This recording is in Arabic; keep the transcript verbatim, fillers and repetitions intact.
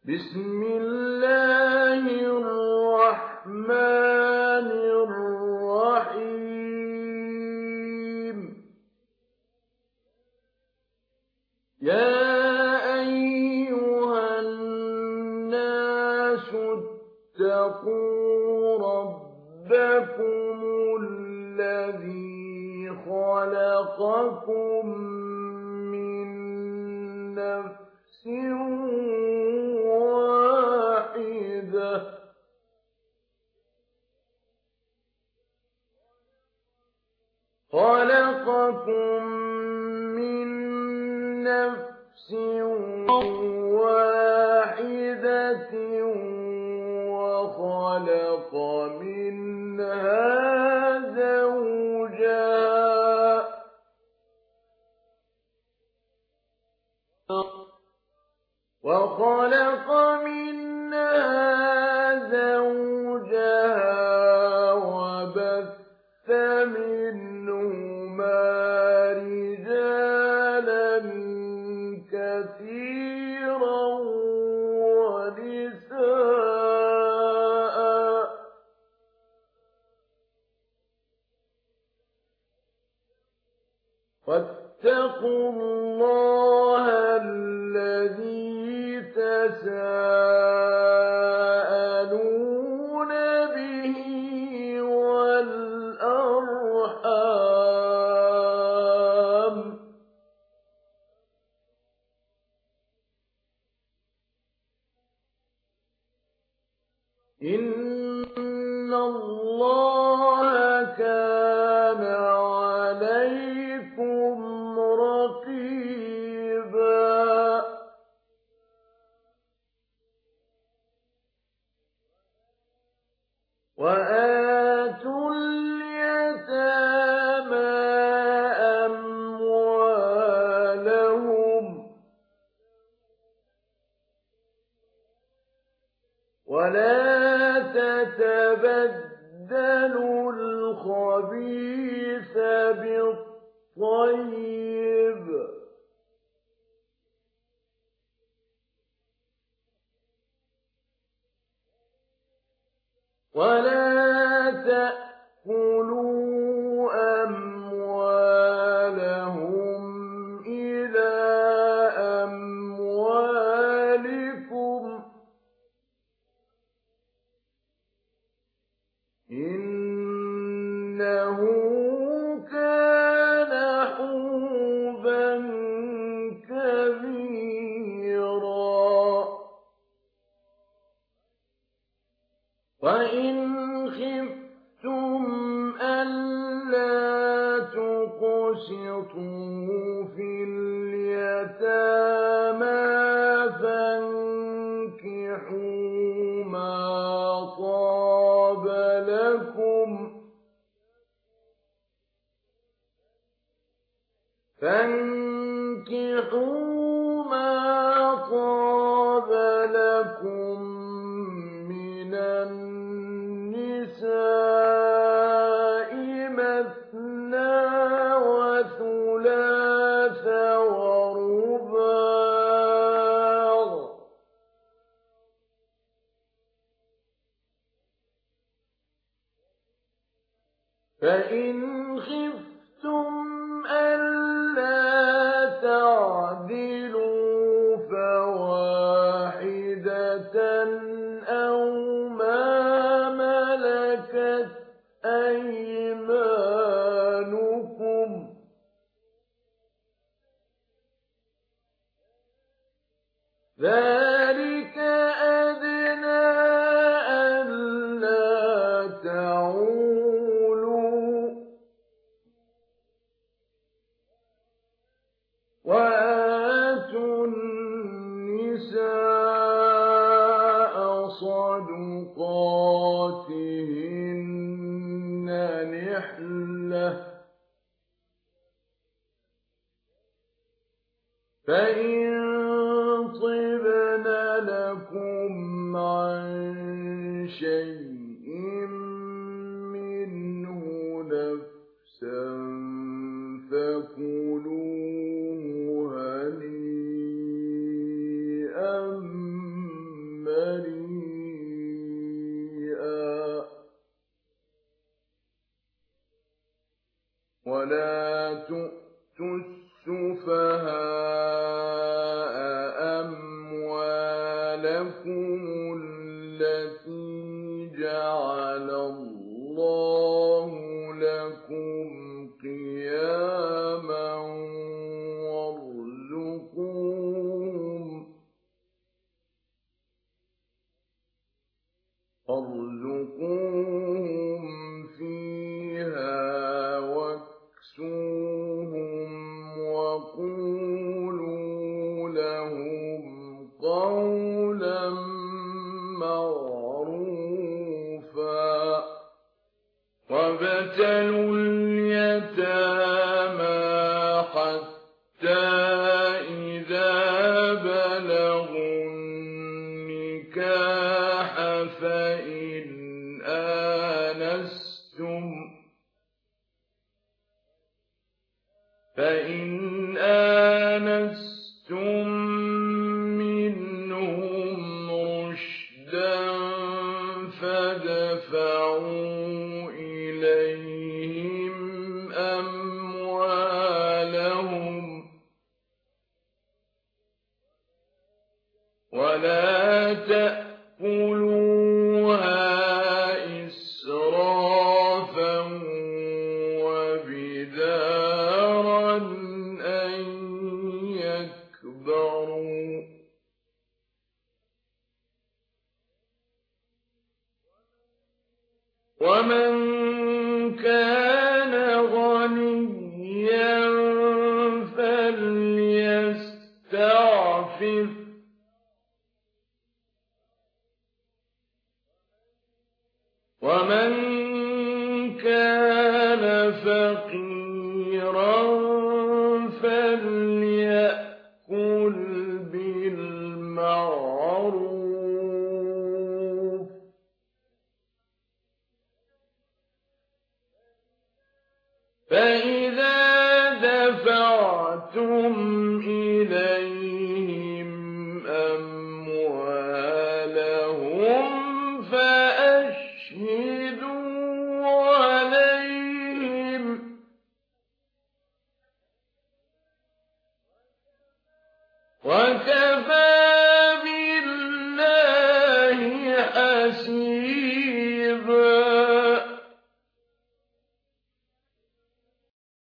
بسم الله الرحمن الرحيم يا أيها الناس اتقوا ربكم الذي خلقكم من نفس واحدة خلقكم من نفس واحدة وخلق منها زوجها وخلق منها زوجها وبث منهما رجالا كثيرا ونساء واتقوا الله الذي تساءلون به والأرحام إن الله كان عليكم رقيبا وآتوا اليتامى أموالهم ولا تتبدلوا الخبيث بالطيب ولا تأكلوا أموالهم إلى أموالكم إنه كان حوبا كبيرا وإن خفتم ألا تقسطوا في اليتامى فانكحوا ما طاب لكم فانكحوا ما طاب لكم من النساء مثنى وثلاث ورباع فإن خفتم ألا تعدلوا فواحدة أو ما ملكت أيمانكم ذلك أدنى ألا تعولوا وآتوا النساء صدقاتهن نحلة فإن طبن لكم عن شيء منه نفسا فكلوه هنيئا لكم التي جعل الله لكم قياما وارزقوهم وارزقوهم فيها واكسوهم وقولوا لهم قولا معروفا وابتلوا اليتامى حتى إذا بلغوا النكاح فإن آنستم فإن آنستم منهم رشدا فادفعوا إليهم أموالهم ولا تأكلوها إسرافا وبدارا أن يكبروا ومن كان غنيا فليستعفف ومن كان فقيرا فليأكل بالمعروف فإذا دفعتم إليهم أموالهم فأشهدوا عليهم وكفى